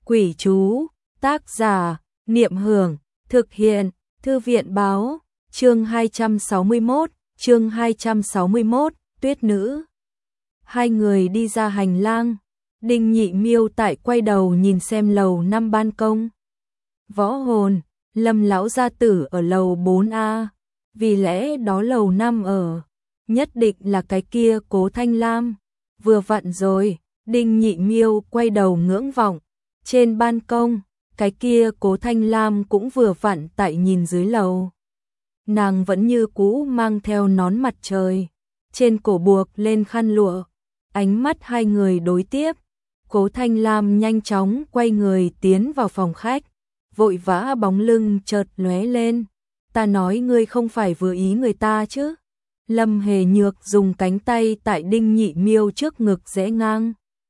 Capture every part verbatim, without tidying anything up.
Quỷ chú, tác giả, Niệm Hưởng, thực hiện, Thư viện báo, chương hai trăm sáu mươi mốt, chương hai trăm sáu mươi mốt, Tuyết Nữ. Hai người đi ra hành lang, Đinh Nhị Miêu tại quay đầu nhìn xem lầu năm ban công. Võ Hồn, Lâm lão gia tử ở lầu bốn A, vì lẽ đó lầu năm ở, nhất định là cái kia Cố Thanh Lam. Vừa vặn rồi, Đinh Nhị Miêu quay đầu ngưỡng vọng, trên ban công, cái kia Cố Thanh Lam cũng vừa vặn tại nhìn dưới lầu. Nàng vẫn như cũ mang theo nón mặt trời, trên cổ buộc lên khăn lụa, ánh mắt hai người đối tiếp. Cố Thanh Lam nhanh chóng quay người tiến vào phòng khách, vội vã bóng lưng chợt lóe lên. Ta nói ngươi không phải vừa ý người ta chứ? Lâm Hề Nhược dùng cánh tay tại Đinh Nhị Miêu trước ngực rẽ ngang.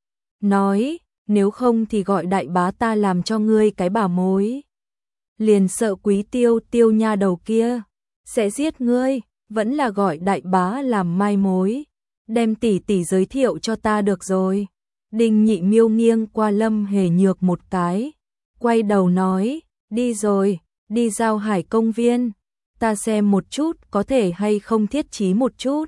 Nói, nếu không thì gọi đại bá ta làm cho ngươi cái bảo mối. Liền sợ Quý Tiêu Tiêu nha đầu kia sẽ giết ngươi, vẫn là gọi đại bá làm mai mối. Đem tỷ tỷ giới thiệu cho ta được rồi. Đinh Nhị Miêu nghiêng qua Lâm Hề Nhược một cái, quay đầu nói, đi rồi, đi Giao Hải công viên, ta xem một chút có thể hay không thiết trí một chút.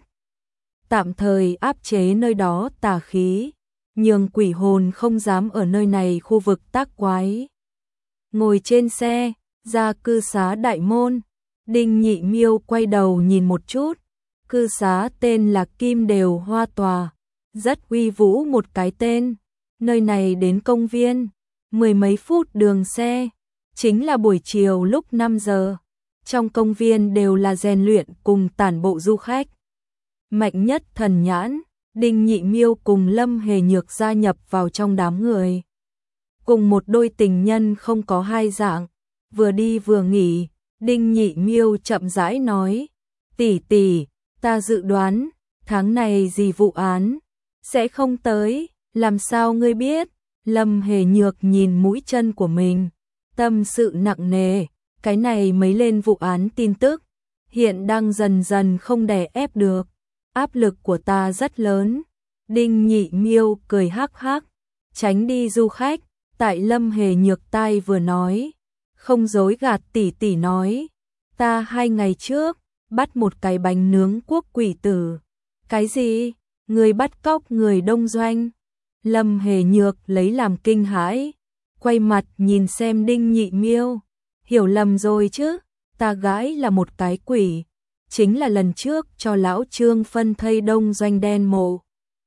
Tạm thời áp chế nơi đó tà khí, nhường quỷ hồn không dám ở nơi này khu vực tác quái. Ngồi trên xe, ra cư xá đại môn, Đinh Nhị Miêu quay đầu nhìn một chút, cư xá tên là Kim Đều Hoa Tòa, rất uy vũ một cái tên. Nơi này đến công viên, mười mấy phút đường xe, chính là buổi chiều lúc năm giờ. Trong công viên đều là rèn luyện cùng tản bộ du khách. Mạnh Nhất Thần Nhãn, Đinh Nhị Miêu cùng Lâm Hề Nhược gia nhập vào trong đám người. Cùng một đôi tình nhân không có hai dạng, vừa đi vừa nghỉ, Đinh Nhị Miêu chậm rãi nói, tỷ tỷ, ta dự đoán, tháng này gì vụ án sẽ không tới, làm sao ngươi biết? Lâm Hề Nhược nhìn mũi chân của mình, tâm sự nặng nề, cái này mới lên vụ án tin tức, hiện đang dần dần không đè ép được, áp lực của ta rất lớn. Đinh Nhị Miêu cười hắc hắc, tránh đi du khách, tại Lâm Hề Nhược tai vừa nói, không dối gạt tỷ tỷ nói, ta hai ngày trước bắt một cái bánh nướng quốc quỷ tử. Cái gì? Người bắt cóc người Đông Doanh? Lâm Hề Nhược lấy làm kinh hãi, quay mặt nhìn xem Đinh Nhị Miêu, hiểu lầm rồi chứ, ta gái là một cái quỷ, chính là lần trước cho lão Trương phân thây Đông Doanh đen mộ.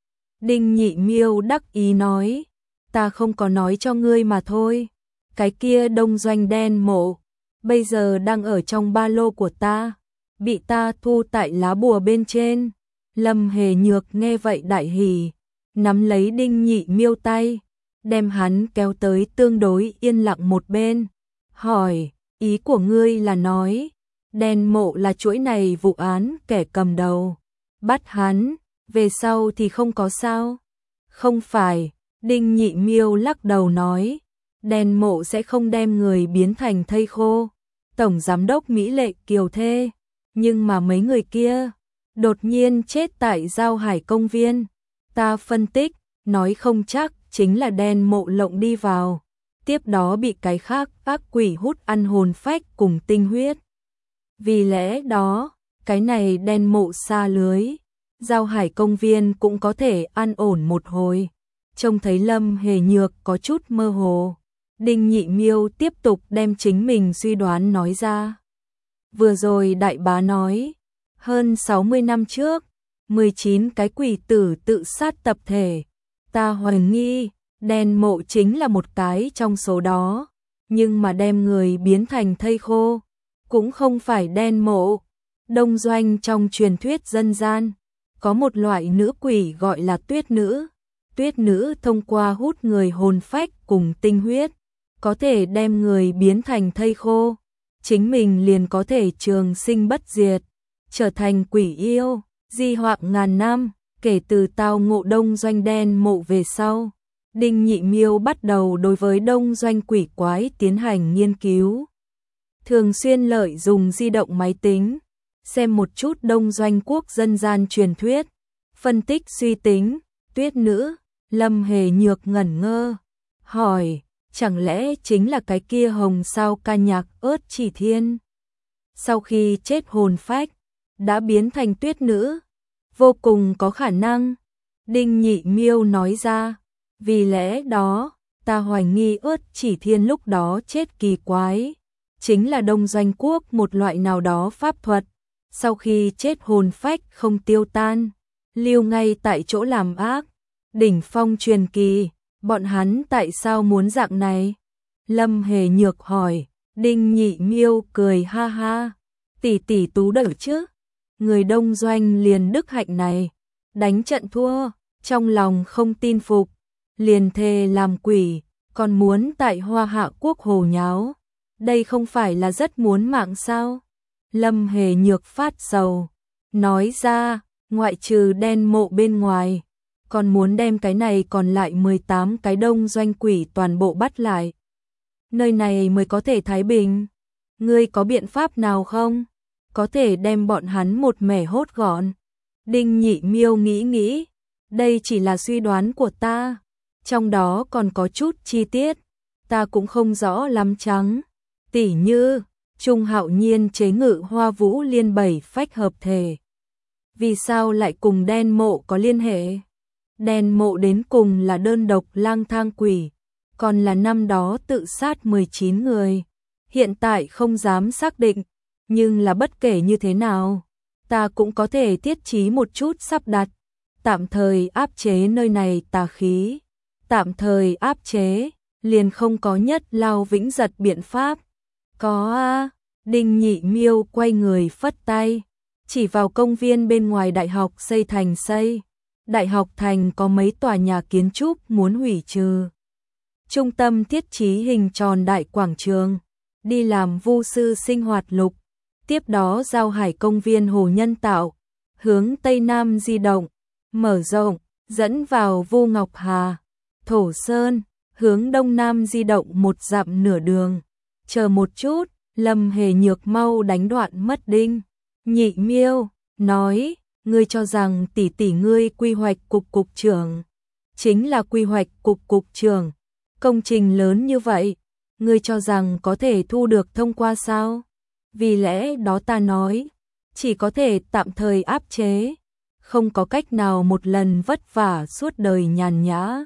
Đinh Nhị Miêu đắc ý nói, ta không có nói cho ngươi mà thôi, cái kia Đông Doanh đen mộ, bây giờ đang ở trong ba lô của ta, bị ta thu tại lá bùa bên trên. Lâm Hề Nhược nghe vậy đại hỉ, nắm lấy Đinh Nhị Miêu tay, đem hắn kéo tới tương đối yên lặng một bên, hỏi, ý của ngươi là nói, đen mộ là chuỗi này vụ án kẻ cầm đầu, bắt hắn, về sau thì không có sao? Không phải, Đinh Nhị Miêu lắc đầu nói, đen mộ sẽ không đem người biến thành thây khô, tổng giám đốc Mỹ Lệ Kiều thê, nhưng mà mấy người kia đột nhiên chết tại Giao Hải công viên. Ta phân tích, nói không chắc chính là đen mộ lộng đi vào, tiếp đó bị cái khác ác quỷ hút ăn hồn phách cùng tinh huyết. Vì lẽ đó, cái này đen mộ xa lưới, Giao Hải công viên cũng có thể an ổn một hồi. Trông thấy Lâm Hề Nhược có chút mơ hồ, Đinh Nhị Miêu tiếp tục đem chính mình suy đoán nói ra. Vừa rồi đại bá nói, hơn sáu mươi năm trước, mười chín cái quỷ tử tự sát tập thể, ta hoài nghi, đen mộ chính là một cái trong số đó, nhưng mà đem người biến thành thây khô, cũng không phải đen mộ. Đông Doanh trong truyền thuyết dân gian, có một loại nữ quỷ gọi là tuyết nữ, tuyết nữ thông qua hút người hồn phách cùng tinh huyết, có thể đem người biến thành thây khô, chính mình liền có thể trường sinh bất diệt, trở thành quỷ yêu, di hoạn ngàn năm. Kể từ tao ngộ Đông Doanh đen mộ về sau, Đinh Nhị Miêu bắt đầu đối với Đông Doanh quỷ quái tiến hành nghiên cứu. Thường xuyên lợi dùng di động máy tính, xem một chút Đông Doanh quốc dân gian truyền thuyết, phân tích suy tính. Tuyết nữ, Lâm Hề Nhược ngẩn ngơ, hỏi, chẳng lẽ chính là cái kia hồng sao ca nhạc ớt chỉ thiên. Sau khi chết hồn phách, đã biến thành tuyết nữ, vô cùng có khả năng. Đinh Nhị Miêu nói ra, vì lẽ đó, ta hoài nghi ớt chỉ thiên lúc đó chết kỳ quái, chính là Đông Doanh Quốc một loại nào đó pháp thuật, sau khi chết hồn phách không tiêu tan, lưu ngay tại chỗ làm ác. Đỉnh phong truyền kỳ, bọn hắn tại sao muốn dạng này? Lâm Hề Nhược hỏi. Đinh Nhị Miêu cười ha ha, tỷ tỷ tú đỡ chứ, người Đông Doanh liền đức hạnh này, đánh trận thua, trong lòng không tin phục, liền thề làm quỷ, còn muốn tại Hoa Hạ Quốc hồ nháo, đây không phải là rất muốn mạng sao? Lâm Hề Nhược phát sầu, nói ra, ngoại trừ đen mộ bên ngoài, còn muốn đem cái này còn lại mười tám cái Đông Doanh quỷ toàn bộ bắt lại. Nơi này mới có thể thái bình. Ngươi có biện pháp nào không? Có thể đem bọn hắn một mẻ hốt gọn. Đinh Nhị Miêu nghĩ nghĩ, đây chỉ là suy đoán của ta, trong đó còn có chút chi tiết, ta cũng không rõ lắm chăng. Tỉ như, Trung Hạo Nhiên chế ngự Hoa Vũ Liên bảy phách hợp thể. Vì sao lại cùng đen mộ có liên hệ? Đen mộ đến cùng là đơn độc lang thang quỷ, còn là năm đó tự sát mười chín người. Hiện tại không dám xác định, nhưng là bất kể như thế nào, ta cũng có thể thiết trí một chút sắp đặt, tạm thời áp chế nơi này tà khí, tạm thời áp chế, liền không có nhất lao vĩnh giật biện pháp. Có a, Đinh Nhị Miêu quay người phất tay, chỉ vào công viên bên ngoài đại học xây thành xây. Đại học thành có mấy tòa nhà kiến trúc muốn hủy trừ. Trung tâm thiết trí hình tròn đại quảng trường, đi làm vu sư sinh hoạt lục. Tiếp đó giao hải công viên hồ nhân tạo, hướng Tây Nam di động, mở rộng, dẫn vào Vu Ngọc Hà, Thổ Sơn, hướng Đông Nam di động một dặm nửa đường. Chờ một chút, Lâm Hề Nhược mau đánh đoạn mất Đinh Nhị Miêu, nói, ngươi cho rằng tỷ tỷ ngươi quy hoạch cục cục trưởng, chính là quy hoạch cục cục trưởng, công trình lớn như vậy, ngươi cho rằng có thể thu được thông qua sao? Vì lẽ đó ta nói, chỉ có thể tạm thời áp chế, không có cách nào một lần vất vả suốt đời nhàn nhã.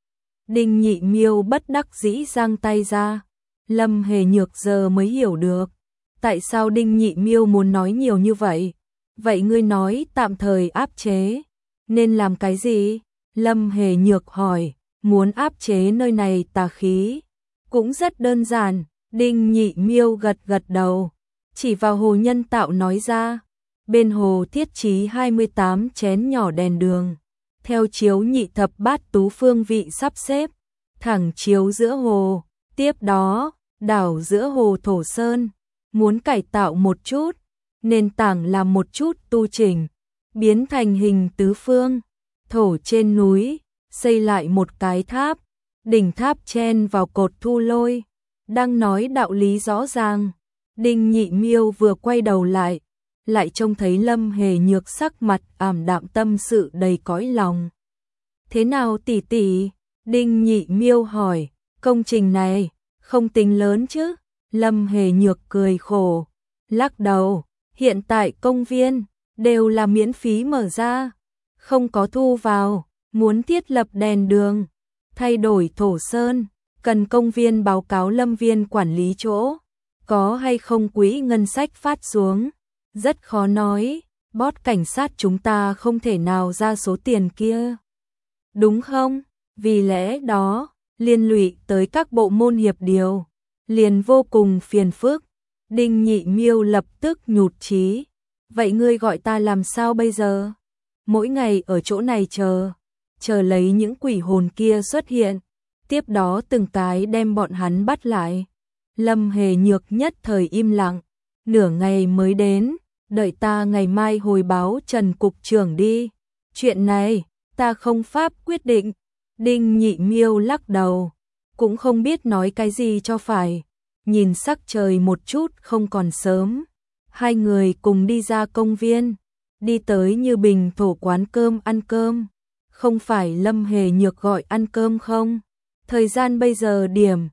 Đinh Nhị Miêu bất đắc dĩ giang tay ra, Lâm Hề Nhược giờ mới hiểu được, tại sao Đinh Nhị Miêu muốn nói nhiều như vậy. Vậy ngươi nói tạm thời áp chế, nên làm cái gì? Lâm Hề Nhược hỏi, muốn áp chế nơi này tà khí. Cũng rất đơn giản, Đinh Nhị Miêu gật gật đầu, chỉ vào hồ nhân tạo nói ra, bên hồ thiết trí hai mươi tám chén nhỏ đèn đường, theo chiếu nhị thập bát tú phương vị sắp xếp, thẳng chiếu giữa hồ, tiếp đó, đảo giữa hồ Thổ Sơn, muốn cải tạo một chút, nền tảng làm một chút tu chỉnh, biến thành hình tứ phương, thổ trên núi, xây lại một cái tháp, đỉnh tháp chen vào cột thu lôi, đang nói đạo lý rõ ràng. Đinh Nhị Miêu vừa quay đầu lại, lại trông thấy Lâm Hề Nhược sắc mặt ảm đạm tâm sự đầy cõi lòng. Thế nào tỷ tỷ? Đinh Nhị Miêu hỏi, công trình này, không tính lớn chứ? Lâm Hề Nhược cười khổ, lắc đầu, hiện tại công viên, đều là miễn phí mở ra, không có thu vào, muốn thiết lập đèn đường, thay đổi Thổ Sơn, cần công viên báo cáo lâm viên quản lý chỗ, có hay không quỹ ngân sách phát xuống, rất khó nói, bót cảnh sát chúng ta không thể nào ra số tiền kia. Đúng không? Vì lẽ đó, liên lụy tới các bộ môn hiệp điều, liền vô cùng phiền phức. Đinh Nhị Miêu lập tức nhụt chí. Vậy ngươi gọi ta làm sao bây giờ? Mỗi ngày ở chỗ này chờ, chờ lấy những quỷ hồn kia xuất hiện, tiếp đó từng cái đem bọn hắn bắt lại. Lâm Hề Nhược nhất thời im lặng, nửa ngày mới đến, đợi ta ngày mai hồi báo Trần cục trưởng đi. Chuyện này, ta không pháp quyết định. Đinh Nhị Miêu lắc đầu, cũng không biết nói cái gì cho phải. Nhìn sắc trời một chút không còn sớm, hai người cùng đi ra công viên, đi tới Như Bình thổ quán cơm ăn cơm. Không phải Lâm Hề Nhược gọi ăn cơm không? Thời gian bây giờ điểm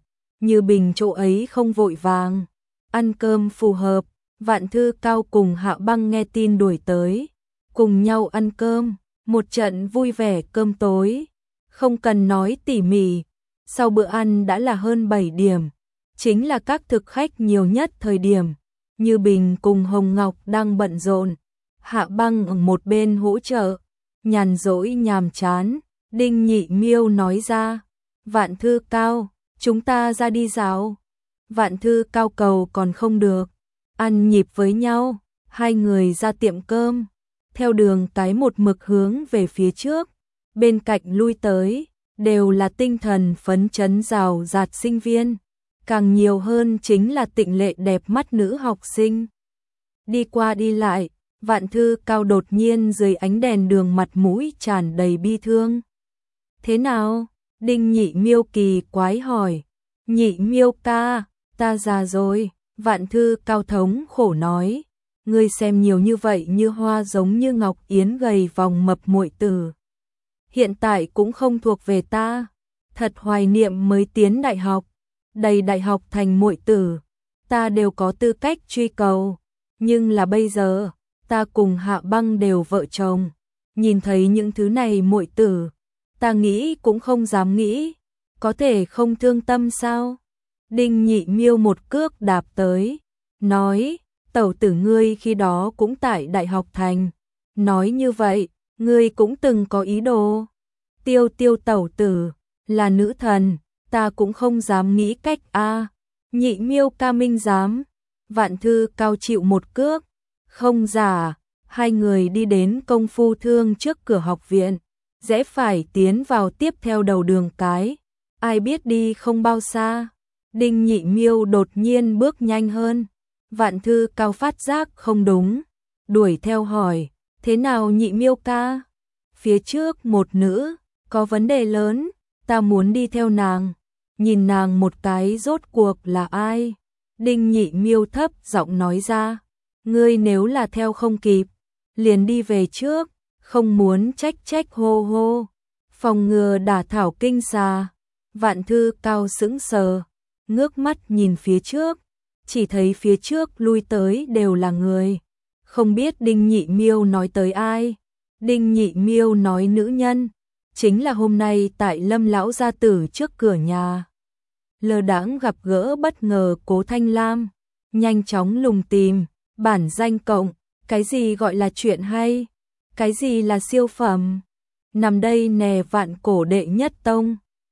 Như Bình chỗ ấy không vội vàng, ăn cơm phù hợp, Vạn Thư Cao cùng Hạ Băng nghe tin đuổi tới, cùng nhau ăn cơm, một trận vui vẻ cơm tối, không cần nói tỉ mỉ, sau bữa ăn đã là hơn bảy điểm, chính là các thực khách nhiều nhất thời điểm, Như Bình cùng Hồng Ngọc đang bận rộn, Hạ Băng ở một bên hỗ trợ, nhàn rỗi nhàm chán, Đinh Nhị Miêu nói ra, Vạn Thư Cao, chúng ta ra đi dạo. Vạn Thư Cao cầu còn không được, ăn nhịp với nhau, hai người ra tiệm cơm, theo đường cái một mực hướng về phía trước, bên cạnh lui tới, đều là tinh thần phấn chấn rào rạt sinh viên, càng nhiều hơn chính là tịnh lệ đẹp mắt nữ học sinh. Đi qua đi lại, Vạn Thư Cao đột nhiên dưới ánh đèn đường mặt mũi tràn đầy bi thương. Thế nào? Đinh Nhị Miêu kỳ quái hỏi. Nhị Miêu ca, ta già rồi, Vạn Thư Cao thống khổ nói. Ngươi xem nhiều như vậy như hoa giống như ngọc yến gầy vòng mập muội tử. Hiện tại cũng không thuộc về ta, thật hoài niệm mới tiến đại học, đầy đại học thành muội tử, ta đều có tư cách truy cầu, nhưng là bây giờ, ta cùng Hạ Băng đều vợ chồng, nhìn thấy những thứ này muội tử, ta nghĩ cũng không dám nghĩ, có thể không thương tâm sao? Đinh Nhị Miêu một cước đạp tới, nói, tẩu tử ngươi khi đó cũng tại đại học thành, nói như vậy, ngươi cũng từng có ý đồ. Tiêu Tiêu tẩu tử, là nữ thần, ta cũng không dám nghĩ cách a. Nhị Miêu ca minh dám. Vạn Thư Cao chịu một cước, không giả, hai người đi đến công phu thương trước cửa học viện, rẽ phải tiến vào tiếp theo đầu đường cái, ai biết đi không bao xa, Đinh Nhị Miêu đột nhiên bước nhanh hơn, Vạn Thư Cao phát giác không đúng, đuổi theo hỏi, thế nào Nhị Miêu ca? Phía trước một nữ, có vấn đề lớn, ta muốn đi theo nàng, nhìn nàng một cái rốt cuộc là ai? Đinh Nhị Miêu thấp giọng nói ra, ngươi nếu là theo không kịp, liền đi về trước, không muốn trách trách hô hô, phòng ngừa đả thảo kinh xà. Vạn Thư Cao sững sờ, ngước mắt nhìn phía trước, chỉ thấy phía trước lui tới đều là người, không biết Đinh Nhị Miêu nói tới ai. Đinh Nhị Miêu nói nữ nhân, chính là hôm nay tại Lâm lão gia tử trước cửa nhà. Lơ đãng gặp gỡ bất ngờ Cố Thanh Lam, nhanh chóng lùng tìm, bản danh cộng, cái gì gọi là chuyện hay, cái gì là siêu phẩm. Nằm đây nè vạn cổ đệ nhất tông,